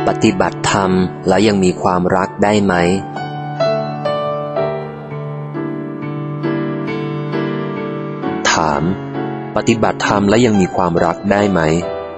ปฏิบัติธรรมแล้วยังมีความรักได้ไหมถามปฏิบัติธรรมแล้วยังมีความรักได้ไหม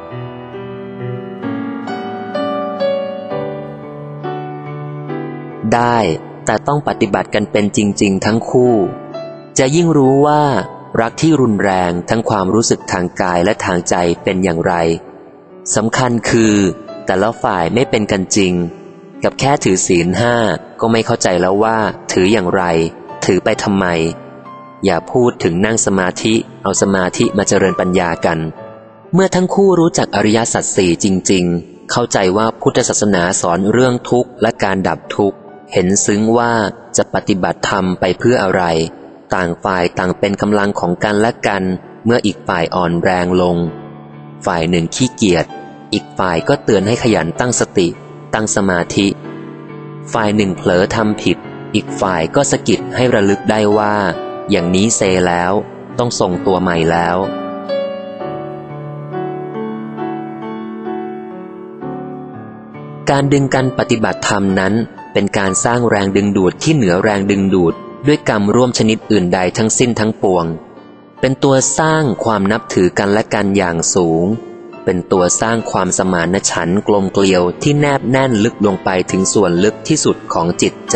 ได้แต่ต้องปฏิบัติกันเป็นจริงๆทั้งคู่จะยิ่งรู้ว่ารักที่รุนแรงทั้งความรู้สึกทางกายและทางใจเป็นอย่างไรสำคัญคือแต่ละฝ่ายไม่เป็นกันจริงกับแค่ถือศีล5ก็ไม่เข้าใจแล้วว่าถืออย่างไรถือไปทำไมอย่าพูดถึงนั่งสมาธิเอาสมาธิมาเจริญปัญญากันเมื่อทั้งคู่รู้จักอริยสัจสี่จริงๆเข้าใจว่าพุทธศาสนาสอนเรื่องทุกข์และการดับทุกข์เห็นซึ้งว่าจะปฏิบัติธรรมไปเพื่ออะไรต่างฝ่ายต่างเป็นกำลังของกันและกันเมื่ออีกฝ่ายอ่อนแรงลงฝ่ายหนึ่งขี้เกียจอีกฝ่ายก็เตือนให้ขยันตั้งสติตั้งสมาธิฝ่ายหนึ่งเผลอทำผิดอีกฝ่ายก็สะกิดให้ระลึกได้ว่าอย่างนี้เซแล้วต้องส่งตัวใหม่แล้วการดึงกันปฏิบัติธรรมนั้นเป็นการสร้างแรงดึงดูดที่เหนือแรงดึงดูดด้วยกรรมร่วมชนิดอื่นใดทั้งสิ้นทั้งปวงเป็นตัวสร้างความนับถือกันและกันอย่างสูงเป็นตัวสร้างความสมานฉันท์กลมเกลียวที่แนบแน่นลึกลงไปถึงส่วนลึกที่สุดของจิตใจ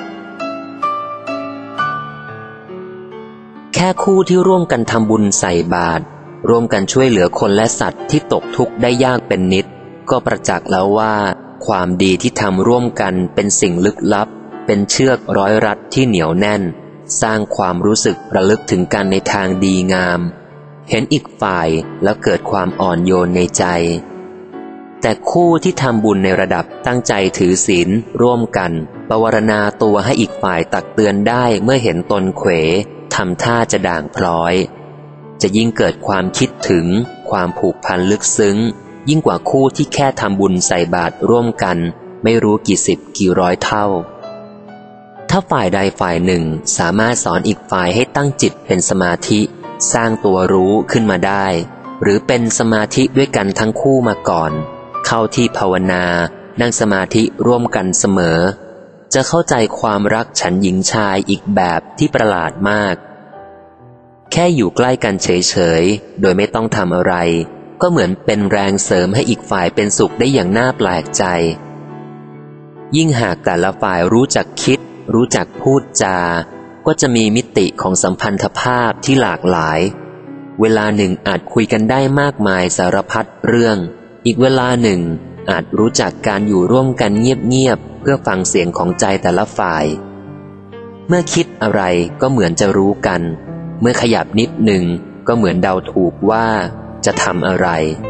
แค่คู่ที่ร่วมกันทำบุญใส่บาตรร่วมกันช่วยเหลือคนและสัตว์ที่ตกทุกข์ได้ยากเป็นนิดก็ประจักษ์แล้วว่าความดีที่ทำร่วมกันเป็นสิ่งลึกลับเป็นเชือกร้อยรัดที่เหนียวแน่นสร้างความรู้สึกระลึกถึงกันในทางดีงามเห็นอีกฝ่ายแล้วเกิดความอ่อนโยนในใจแต่คู่ที่ทำบุญในระดับตั้งใจถือศีลร่วมกันปวารณาตัวให้อีกฝ่ายตักเตือนได้เมื่อเห็นตนเขวทำท่าจะด่างพร้อยจะยิ่งเกิดความคิดถึงความผูกพันลึกซึ้งยิ่งกว่าคู่ที่แค่ทำบุญใส่บาตรร่วมกันไม่รู้กี่สิบกี่ร้อยเท่าถ้าฝ่ายใดฝ่ายหนึ่งสามารถสอนอีกฝ่ายให้ตั้งจิตเป็นสมาธิสร้างตัวรู้ขึ้นมาได้หรือเป็นสมาธิด้วยกันทั้งคู่มาก่อนเข้าที่ภาวนานั่งสมาธิร่วมกันเสมอจะเข้าใจความรักฉันหญิงชายอีกแบบที่ประหลาดมากแค่อยู่ใกล้กันเฉยๆโดยไม่ต้องทำอะไรก็เหมือนเป็นแรงเสริมให้อีกฝ่ายเป็นสุขได้อย่างน่าแปลกใจยิ่งหากแต่ละฝ่ายรู้จักคิดรู้จักพูดจาก็จะมีมิติของสัมพันธภาพที่หลากหลายเวลาหนึ่งอาจคุยกันได้มากมายสารพัดเรื่องอีกเวลาหนึ่งอาจรู้จักการอยู่ร่วมกันเงียบๆเพื่อฟังเสียงของใจแต่ละฝ่ายเมื่อคิดอะไรก็เหมือนจะรู้กันเมื่อขยับนิดหนึ่งก็เหมือนเดาถูกว่าจะทำอะไร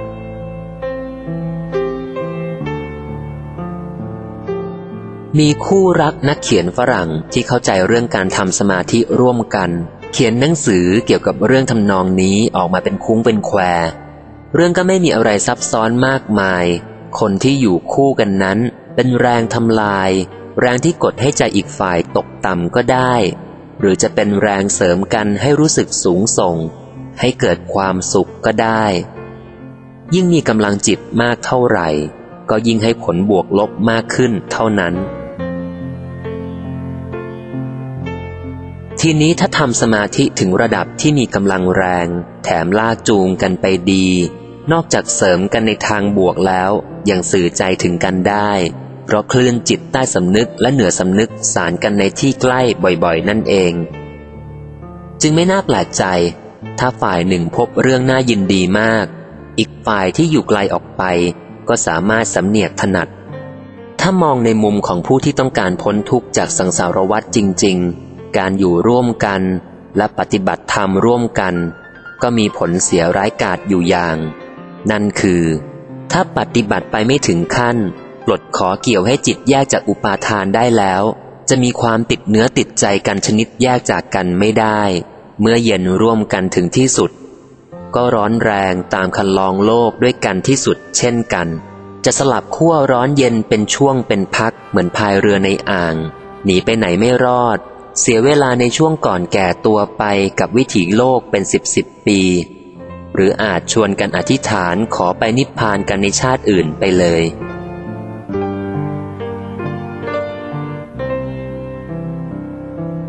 มีคู่รักนักเขียนฝรั่งที่เข้าใจเรื่องการทำสมาธิร่วมกันเขียนหนังสือเกี่ยวกับเรื่องทำนองนี้ออกมาเป็นคุ้งเป็นแควเรื่องก็ไม่มีอะไรซับซ้อนมากมายคนที่อยู่คู่กันนั้นเป็นแรงทำลายแรงที่กดให้ใจอีกฝ่ายตกต่ำก็ได้หรือจะเป็นแรงเสริมกันให้รู้สึกสูงส่งให้เกิดความสุขก็ได้ยิ่งมีกำลังจิตมากเท่าไหร่ก็ยิ่งให้ผลบวกลบมากขึ้นเท่านั้นทีนี้ถ้าทำสมาธิถึงระดับที่มีกำลังแรงแถมลากจูงกันไปดีนอกจากเสริมกันในทางบวกแล้วยังสื่อใจถึงกันได้เพราะคลื่นจิตใต้สำนึกและเหนือสำนึกสานกันในที่ใกล้บ่อยๆนั่นเองจึงไม่น่าแปลกใจถ้าฝ่ายหนึ่งพบเรื่องน่ายินดีมากอีกฝ่ายที่อยู่ไกลออกไปก็สามารถสำเนียกถนัดถ้ามองในมุมของผู้ที่ต้องการพ้นทุกข์จากสังสารวัฏจริงๆการอยู่ร่วมกันและปฏิบัติธรรมร่วมกันก็มีผลเสียร้ายกาจอยู่อย่างนั่นคือถ้าปฏิบัติไปไม่ถึงขั้นปลดขอเกี่ยวให้จิตแยกจากอุปาทานได้แล้วจะมีความติดเนื้อติดใจกันชนิดแยกจากกันไม่ได้เมื่อเย็นร่วมกันถึงที่สุดก็ร้อนแรงตามคันลองโลกด้วยกันที่สุดเช่นกันจะสลับขั้วร้อนเย็นเป็นช่วงเป็นพักเหมือนพายเรือในอ่างหนีไปไหนไม่รอดเสียเวลาในช่วงก่อนแก่ตัวไปกับวิถีโลกเป็น10 ปีหรืออาจชวนกันอธิษฐานขอไปนิพพานกันในชาติอื่นไปเลย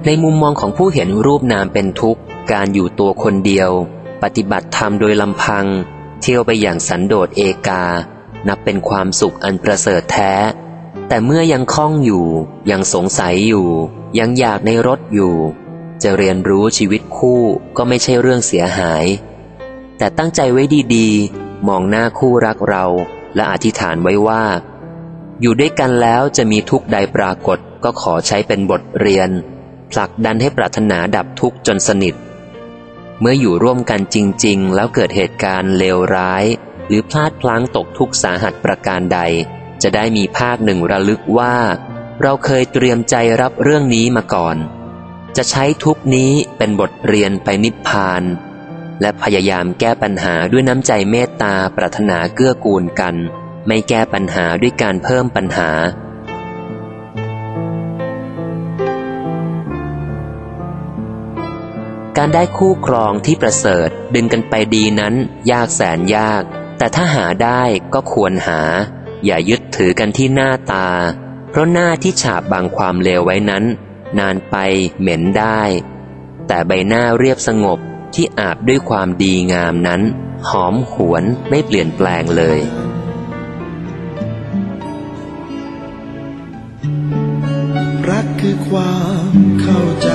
ในมุมมองของผู้เห็นรูปนามเป็นทุกข์การอยู่ตัวคนเดียวปฏิบัติธรรมโดยลำพังเที่ยวไปอย่างสันโดษเอกานับเป็นความสุขอันประเสริฐแท้แต่เมื่อยังคล้องอยู่ยังสงสัยอยู่ยังอยากในรถอยู่จะเรียนรู้ชีวิตคู่ก็ไม่ใช่เรื่องเสียหายแต่ตั้งใจไว้ดีๆมองหน้าคู่รักเราและอธิษฐานไว้ว่าอยู่ด้วยกันแล้วจะมีทุกข์ใดปรากฏก็ขอใช้เป็นบทเรียนผลักดันให้ปรารถนาดับทุกข์จนสนิทเมื่ออยู่ร่วมกันจริงๆแล้วเกิดเหตุการณ์เลวร้ายหรือพลาดพลั้งตกทุกข์สาหัสประการใดจะได้มีภาคหนึ่งระลึกว่าเราเคยเตรียมใจรับเรื่องนี้มาก่อนจะใช้ทุกข์นี้เป็นบทเรียนไปนิพพานและพยายามแก้ปัญหาด้วยน้ำใจเมตตาปรารถนาเกื้อกูลกันไม่แก้ปัญหาด้วยการเพิ่มปัญหาการได้คู่ครองที่ประเสริฐดึงกันไปดีนั้นยากแสนยากแต่ถ้าหาได้ก็ควรหาอย่ายึดถือกันที่หน้าตาเพราะหน้าที่ฉาบบังความเลวไว้นั้นนานไปเหม็นได้แต่ใบหน้าเรียบสงบที่อาบด้วยความดีงามนั้นหอมหวนไม่เปลี่ยนแปลงเลยรักคือความเข้าใจ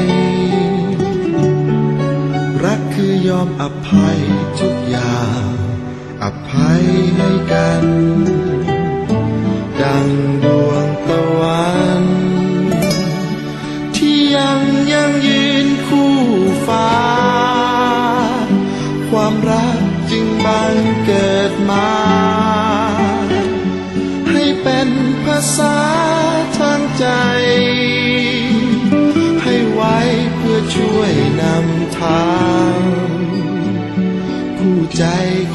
รักคือยอมอภัยทุกอย่างอภัยให้กันดังดวงตะวันที่ยังยืนคู่ฟ้าความรักจึงบังเกิดมาให้เป็นภาษาทางใจให้ไว้เพื่อช่วยนำทางคู่ใจ